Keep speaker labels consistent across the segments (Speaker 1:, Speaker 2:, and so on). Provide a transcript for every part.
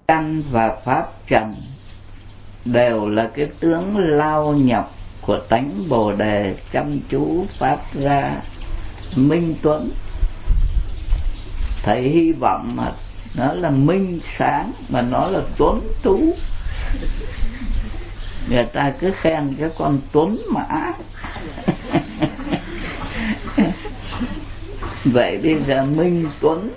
Speaker 1: căn và pháp trần đều là cái tướng lao nhọc của tánh Bồ Đề chăm chú phát ra minh tuấn. Thầy hy vọng mà nó là minh sáng mà nó là tuấn tú. Người ta cứ khen cái con tuấn mã. Vậy bây giờ minh tuấn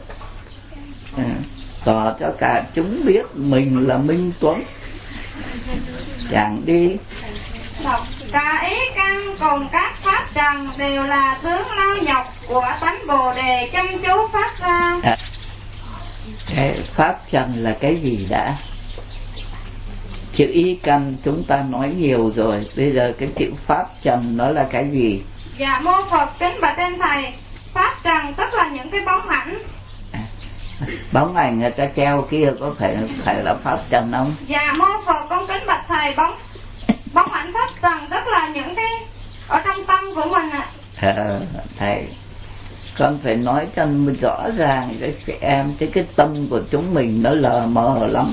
Speaker 1: tỏ cho cả chúng biết mình là minh tuấn. Chẳng đi.
Speaker 2: Cả ý căn cùng các pháp trần đều là tướng lao nhọc của tánh Bồ Đề chăm chú phát ra.
Speaker 1: Cái pháp trần là cái gì đã? Chữ ý căn chúng ta nói nhiều rồi. Bây giờ cái chữ pháp trần nó là cái gì?
Speaker 2: Dạ mô Phật kính bạch trên thầy, pháp trần tức là những cái bóng ảnh.
Speaker 1: Bóng ảnh người ta treo kia có phải là pháp trần không?
Speaker 2: Dạ mô Phật con kính bạch thầy, bóng ảnh pháp trần tức là những cái ở trong tâm của mình ạ.
Speaker 1: Thầy, con phải nói cho rõ ràng cho chị em, cái tâm của chúng mình nó lờ mờ lắm.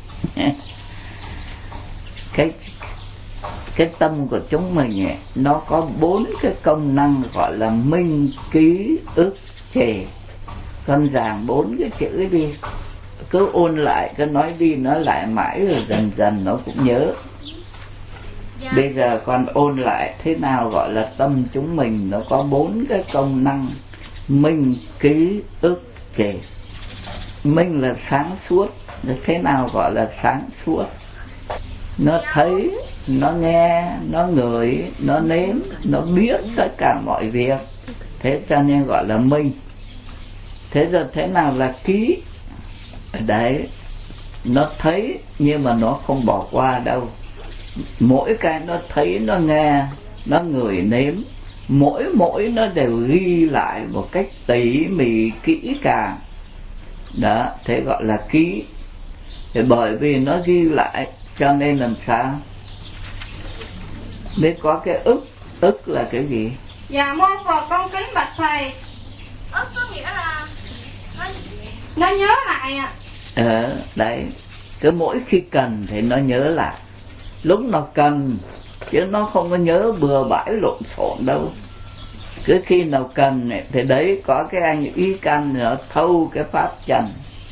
Speaker 1: Cái tâm của chúng mình ấy, nó có 4 cái công năng gọi là minh, ký, ức, trì. Con giảng 4 cái chữ đi, cứ ôn lại, cứ nói đi nói lại mãi rồi dần dần nó cũng nhớ. Bây giờ con ôn lại thế nào gọi là tâm chúng mình nó có 4 cái công năng minh, ký, ức, trì. Minh là sáng suốt. Thế nào gọi là sáng suốt? Nó thấy, nó nghe, nó ngửi, nó nếm, nó biết tất cả mọi việc. Thế cho nên gọi là minh. Thế rồi thế nào là ký? Đấy, nó thấy nhưng mà nó không bỏ qua đâu. Mỗi cái nó thấy, nó nghe, nó ngửi nếm, mỗi nó đều ghi lại một cách tỉ mỉ kỹ càng. Đó, thế gọi là ký. Thì bởi vì nó ghi lại cho nên làm sao? Mới có cái ức là cái gì?
Speaker 2: Dạ mô Phật con kính bạch thầy, ức có nghĩa là nó nhớ lại ạ.
Speaker 1: Đấy, cứ mỗi khi cần thì nó nhớ lại. Lúc nó cần, chứ nó không có nhớ bừa bãi lộn xộn đâu. Cứ khi nào cần thì đấy có cái anh ý căn nó thâu cái pháp trần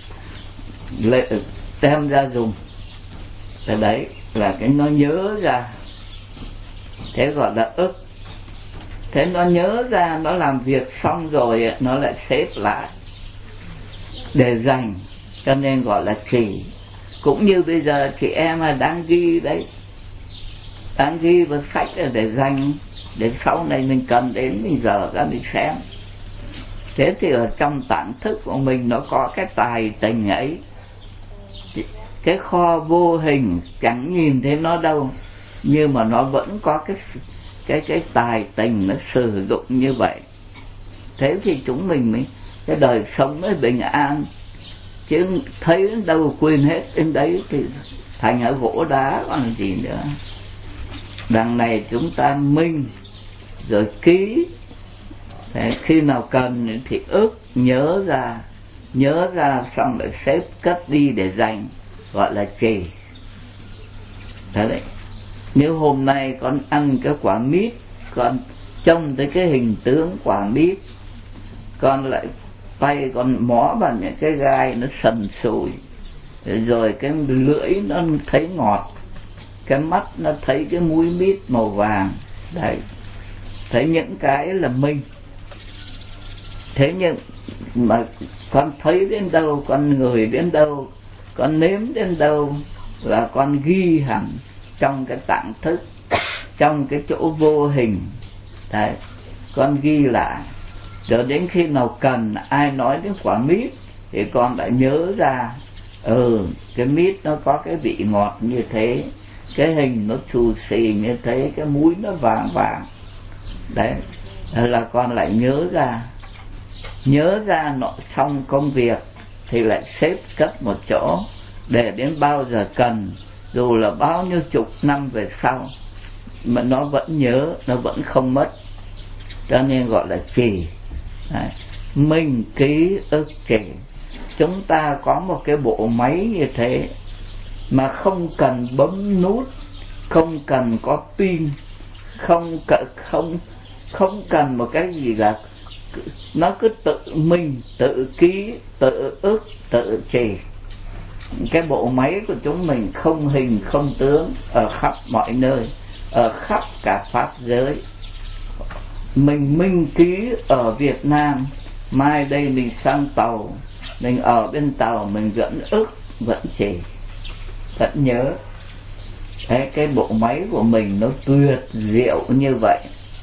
Speaker 1: đem ra dùng. Thì đấy là cái nó nhớ ra. Thế gọi là ức. Thế nó nhớ ra, nó làm việc xong rồi nó lại xếp lại để dành, cho nên gọi là trì. Cũng như bây giờ chị em đang ghi đấy, đang ghi vào sách để dành, để sau này mình cần đến mình dở ra mình xem. Thế thì ở trong tạng thức của mình nó có cái tài tình ấy, cái kho vô hình chẳng nhìn thấy nó đâu, nhưng mà nó vẫn có cái tài tình nó sử dụng như vậy. Thế thì chúng mình mới cái đời sống mới bình an. Chứ thấy đến đâu quên hết đến đấy thì thành ở gỗ đá còn gì nữa. Đằng này chúng ta minh rồi ký. Đấy, khi nào cần thì ức, nhớ ra xong lại xếp cất đi để dành, gọi là trì. Đấy. Nếu hôm nay con ăn cái quả mít, con trông tới cái hình tướng quả mít, con lại tay con mó vào những cái gai nó sần sùi, rồi cái lưỡi nó thấy ngọt, cái mắt nó thấy cái múi mít màu vàng. Đấy, thấy những cái là minh. Thế nhưng mà con thấy đến đâu, con ngửi đến đâu, con nếm đến đâu là con ghi hẳn trong cái tạng thức, trong cái chỗ vô hình. Đấy, con ghi lại. Rồi đến khi nào cần ai nói đến quả mít thì con đã nhớ ra, cái mít nó có cái vị ngọt như thế, cái hình nó xù xì như thế, cái múi nó vàng vàng. Đấy là con lại nhớ ra nó xong công việc thì lại xếp cất một chỗ, để đến bao giờ cần, dù là bao nhiêu chục năm về sau mà nó vẫn nhớ, nó vẫn không mất. Cho nên gọi là trì. Minh, ký, ức, trì. chúng ta có một cái bộ máy như thế mà không cần bấm nút, không cần có pin, không cần một cái gì cả, nó cứ tự mình tự ký, tự ức, tự trì. Cái bộ máy của chúng mình không hình không tướng ở khắp mọi nơi, ở khắp cả pháp giới. Mình minh ký ở Việt Nam, mai đây mình sang Tàu, mình ở bên Tàu mình vẫn ức, vẫn trì, vẫn nhớ. Đấy, cái bộ máy của mình nó tuyệt diệu như vậy,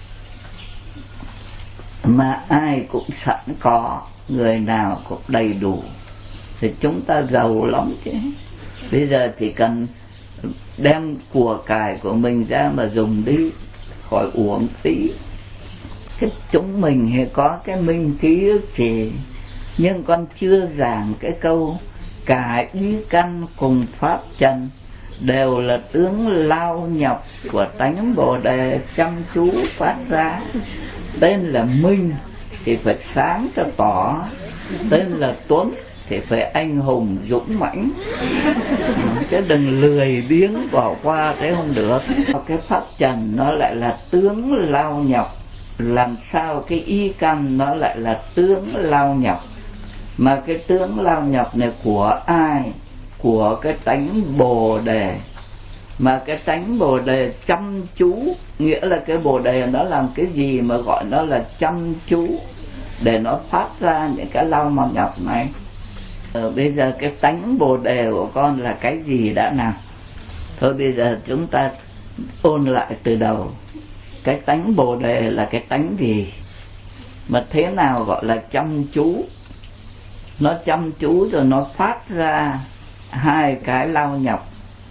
Speaker 1: mà ai cũng sẵn có, người nào cũng đầy đủ, thì chúng ta giàu lắm chứ. Bây giờ chỉ cần đem của cải của mình ra mà dùng đi, khỏi uổng phí. Cái chúng mình hay có cái minh ký ức trì, nhưng con chưa giảng cái câu cả ý căn cùng pháp trần đều là tướng lao nhọc của tánh Bồ Đề chăm chú phát ra. Tên là minh thì phải sáng cho tỏ, tên là tuấn thì phải anh hùng dũng mãnh, chứ đừng lười biếng bỏ qua thế không được. Cái pháp trần nó lại là tướng lao nhọc, làm sao cái y căn nó lại là tướng lao nhọc? Mà cái tướng lao nhọc này của ai? Của cái tánh Bồ Đề. Mà cái tánh Bồ Đề chăm chú, nghĩa là cái Bồ Đề nó làm cái gì mà gọi nó là chăm chú để nó phát ra những cái lao nhọc này. Bây giờ cái tánh Bồ Đề của con là cái gì đã nào? Thôi bây giờ chúng ta ôn lại từ đầu. Cái tánh Bồ Đề là cái tánh gì? Mà thế nào gọi là chăm chú? Nó chăm chú rồi nó phát ra hai cái lao nhọc.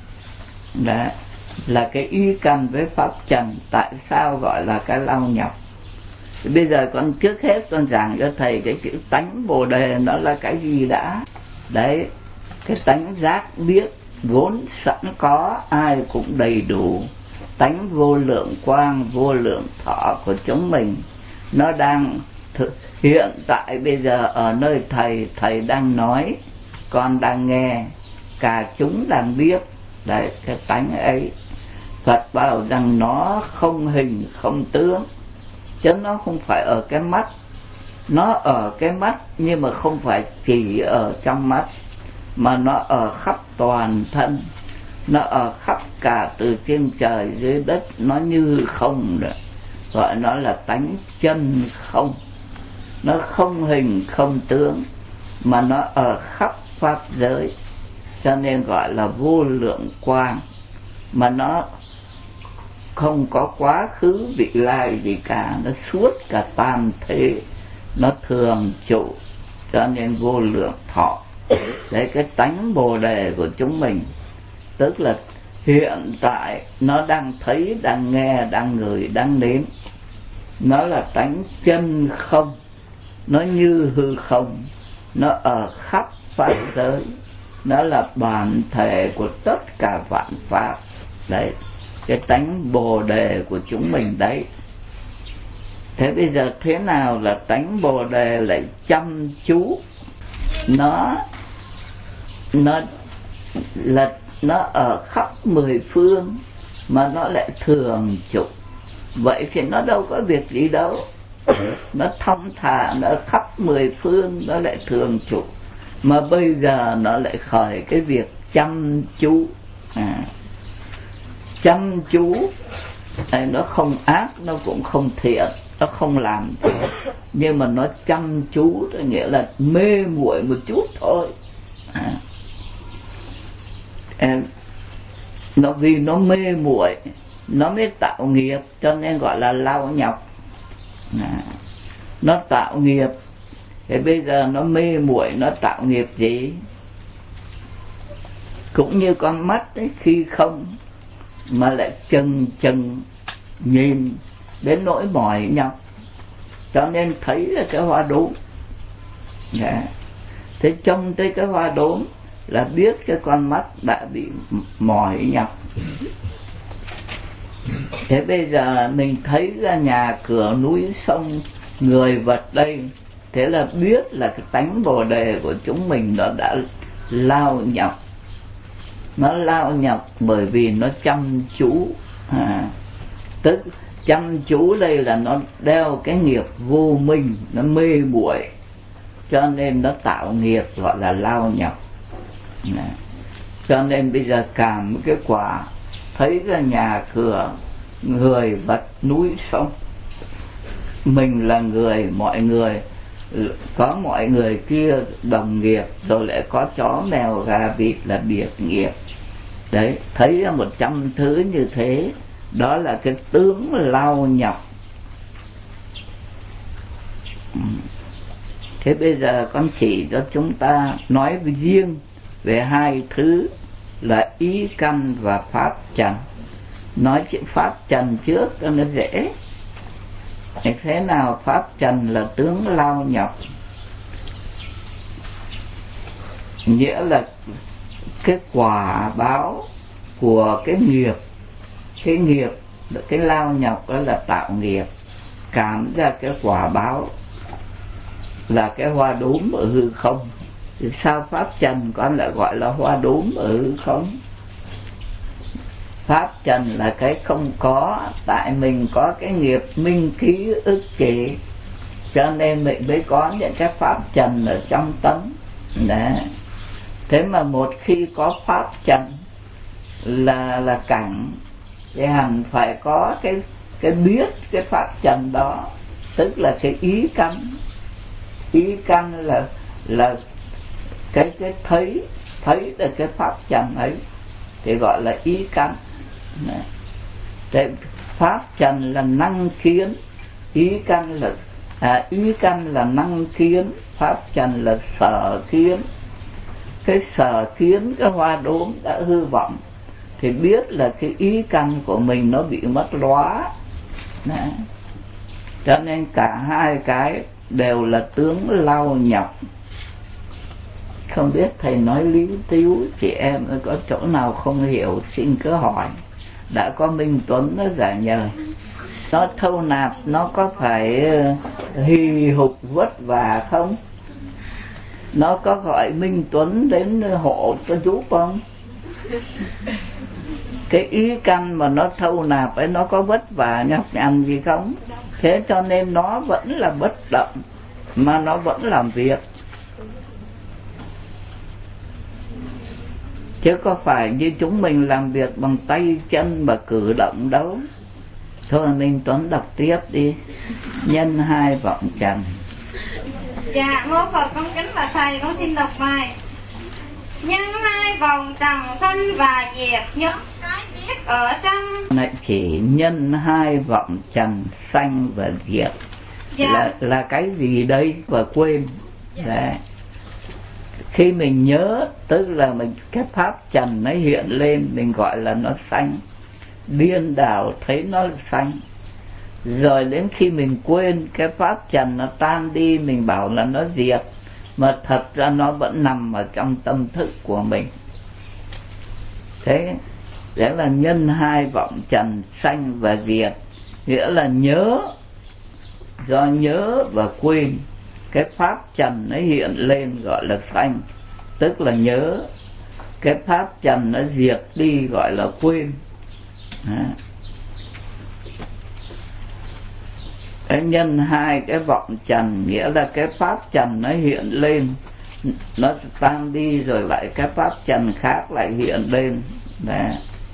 Speaker 1: Đó là cái y căn với pháp trần. Tại sao gọi là cái lao nhọc? Thì bây giờ con trước hết con giảng cho thầy cái chữ tánh Bồ Đề nó là cái gì đã. Đấy, cái tánh giác biết vốn sẵn có, ai cũng đầy đủ. Tánh vô lượng quang, vô lượng thọ của chúng mình, nó đang hiện tại bây giờ ở nơi thầy đang nói, con đang nghe, cả chúng đang biết. Đấy, cái tánh ấy Phật bảo rằng nó không hình không tướng, chứ nó không phải ở cái mắt. Nó ở cái mắt nhưng mà không phải chỉ ở trong mắt, mà nó ở khắp toàn thân, nó ở khắp cả từ trên trời dưới đất, nó như không nữa. Gọi nó là tánh chân không. Nó không hình không tướng, mà nó ở khắp pháp giới, cho nên gọi là vô lượng quang. Mà nó không có quá khứ vị lai gì cả, nó suốt cả tam thế, nó thường trụ, cho nên vô lượng thọ. Đấy, cái tánh Bồ Đề của chúng mình, tức là hiện tại nó đang thấy, đang nghe, đang ngửi, đang nếm. Nó là tánh chân không, nó như hư không, nó ở khắp pháp giới, nó là bản thể của tất cả vạn pháp. Đấy, cái tánh Bồ Đề của chúng mình đấy. Thế bây giờ thế nào là tánh Bồ Đề lại chăm chú? Nó ở khắp mười phương, mà nó lại thường trụ. Vậy thì nó đâu có việc gì đâu. Nó thong thả, nó ở khắp mười phương, nó lại thường trụ. Mà bây giờ nó lại khởi cái việc chăm chú. Chăm chú nó không ác, nó cũng không thiện, nó không làm gì, nhưng mà nó chăm chú, nghĩa là mê muội một chút thôi. Nó vì nó mê muội, nó mới tạo nghiệp, cho nên gọi là lao nhọc. Nó tạo nghiệp. Thế bây giờ nó mê muội, nó tạo nghiệp gì? Cũng như con mắt ấy, khi không mà lại chừng nhìn đến nỗi mỏi nhọc, cho nên thấy là cái hoa đốm. Thế trông tới cái hoa đốm là biết cái con mắt đã bị mỏi nhọc. Thế bây giờ mình thấy ra nhà cửa núi sông người vật đây, Thế là biết là cái tánh Bồ Đề của chúng mình nó đã lao nhọc. Nó lao nhọc bởi vì nó chăm chú. Tức chăm chú đây là nó đeo cái nghiệp vô minh, nó mê muội, cho nên nó tạo nghiệp gọi là lao nhọc. Cho nên bây giờ cảm cái quả thấy ra nhà cửa, người vật núi sông, mình là người, mọi người có mọi người kia đồng nghiệp, rồi lại có chó mèo gà vịt là biệt nghiệp. Đấy, thấy 100 thứ như thế, đó là cái tướng lao nhọc. Thế bây giờ con chỉ cho chúng ta nói riêng về hai thứ là ý căn và pháp trần. Nói chuyện pháp trần trước cho nó dễ. Thế nào pháp trần là tướng lao nhọc? Nghĩa là cái quả báo của cái nghiệp. Cái nghiệp, cái lao nhọc đó là tạo nghiệp, cảm ra cái quả báo là cái hoa đốm ở hư không. Thì sao pháp trần con lại gọi là hoa đốm ở hư không? Pháp trần là cái không có, tại mình có cái nghiệp minh ký ức chế, cho nên mình mới có những cái pháp trần ở trong tâm. Đấy. Thế mà một khi có pháp trần là cảnh, thì hẳn phải có cái biết cái pháp trần đó, tức là cái ý căn. Ý căn là cái thấy được cái pháp trần ấy thì gọi là ý căn. Thế pháp trần là năng kiến, ý căn là năng kiến, pháp trần là sở kiến. Cái sở kiến cái hoa đốm đã hư vọng thì biết là cái ý căn của mình nó bị mất lóa. Cho nên cả hai cái đều là tướng lao nhọc. Không biết thầy nói líu tíu, chị em có chỗ nào không hiểu xin cứ hỏi. Đã có Minh Tuấn nó giải nhờ. Nó thâu nạp nó có phải hì hục vất vả không? Nó có gọi Minh Tuấn đến hộ cho giúp không? Cái ý căn mà nó thâu nạp ấy nó có vất vả nhọc nhằn gì không? Thế cho nên nó vẫn là bất động mà nó vẫn làm việc, chứ có phải như chúng mình làm việc bằng tay chân mà cử động đâu. Thôi Minh Tuấn đọc tiếp đi. Nhân hai vọng trần.
Speaker 2: Dạ, mô Phật con kính là thầy, con xin đọc bài. Nhân hai vòng trần sanh và diệt, nhớ cái biết ở trong.
Speaker 1: Này chỉ nhân hai vọng trần sanh và diệt. Dạ. Là cái gì đây và quên. Dạ. Khi mình nhớ tức là mình cái pháp trần nó hiện lên, mình gọi là nó sanh. Điên đảo thấy nó sanh. Rồi đến khi mình quên cái pháp trần nó tan đi, mình bảo là nó diệt, mà thật ra nó vẫn nằm ở trong tâm thức của mình. Thế đấy là nhân hai vọng trần sanh và diệt. Nghĩa là nhớ, do nhớ và quên, cái pháp trần nó hiện lên gọi là sanh, tức là nhớ. Cái pháp trần nó diệt đi gọi là quên. Cái nhân hai cái vọng trần nghĩa là cái pháp trần nó hiện lên, nó tan đi rồi lại cái pháp trần khác lại hiện lên. Đấy.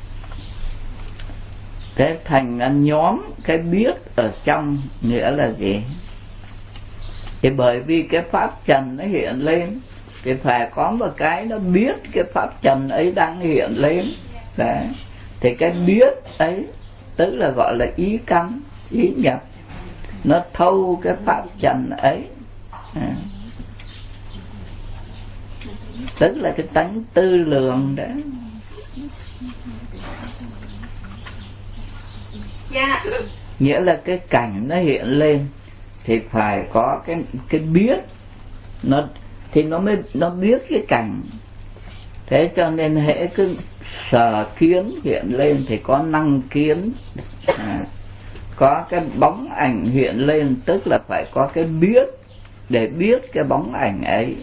Speaker 1: Thế thành nhóm cái biết ở trong nghĩa là gì? Thì bởi vì cái pháp trần nó hiện lên thì phải có một cái nó biết cái pháp trần ấy đang hiện lên. Đấy. Thì cái biết ấy tức là gọi là ý căn, ý nhập. Nó thâu cái pháp trần ấy. Tức là cái tánh tư lượng đấy.
Speaker 2: Dạ.
Speaker 1: Nghĩa là cái cảnh nó hiện lên thì phải có cái biết. Thì nó biết cái cảnh. Thế cho nên hễ cứ sở kiến hiện lên thì có năng kiến. Có cái bóng ảnh hiện lên tức là phải có cái biết. để biết cái bóng ảnh ấy.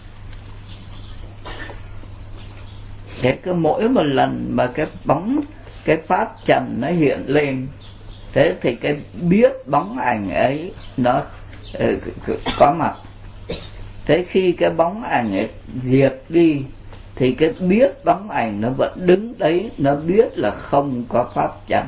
Speaker 1: Thế cứ mỗi một lần mà cái pháp trần nó hiện lên, thế thì cái biết bóng ảnh ấy nó có mặt. Thế khi cái bóng ảnh ấy diệt đi thì cái biết bóng ảnh nó vẫn đứng đấy, nó biết là không có pháp trần.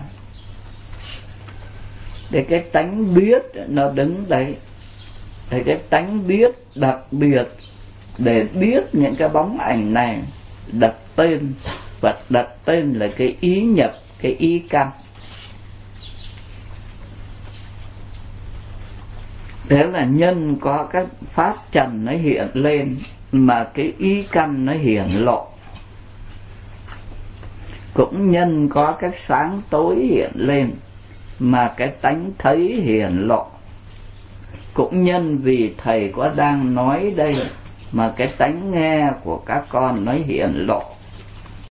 Speaker 1: Để cái tánh biết nó đứng đấy, để cái tánh biết đặc biệt để biết những cái bóng ảnh này, đặt tên, và đặt tên là cái ý nhập, cái ý căn. Thế là nhân có cái pháp trần nó hiện lên mà cái ý căn nó hiển lộ. Cũng nhân có cái sáng tối hiện lên mà cái tánh thấy hiển lộ. Cũng nhân vì thầy có đang nói đây mà cái tánh nghe của các con nó hiển lộ.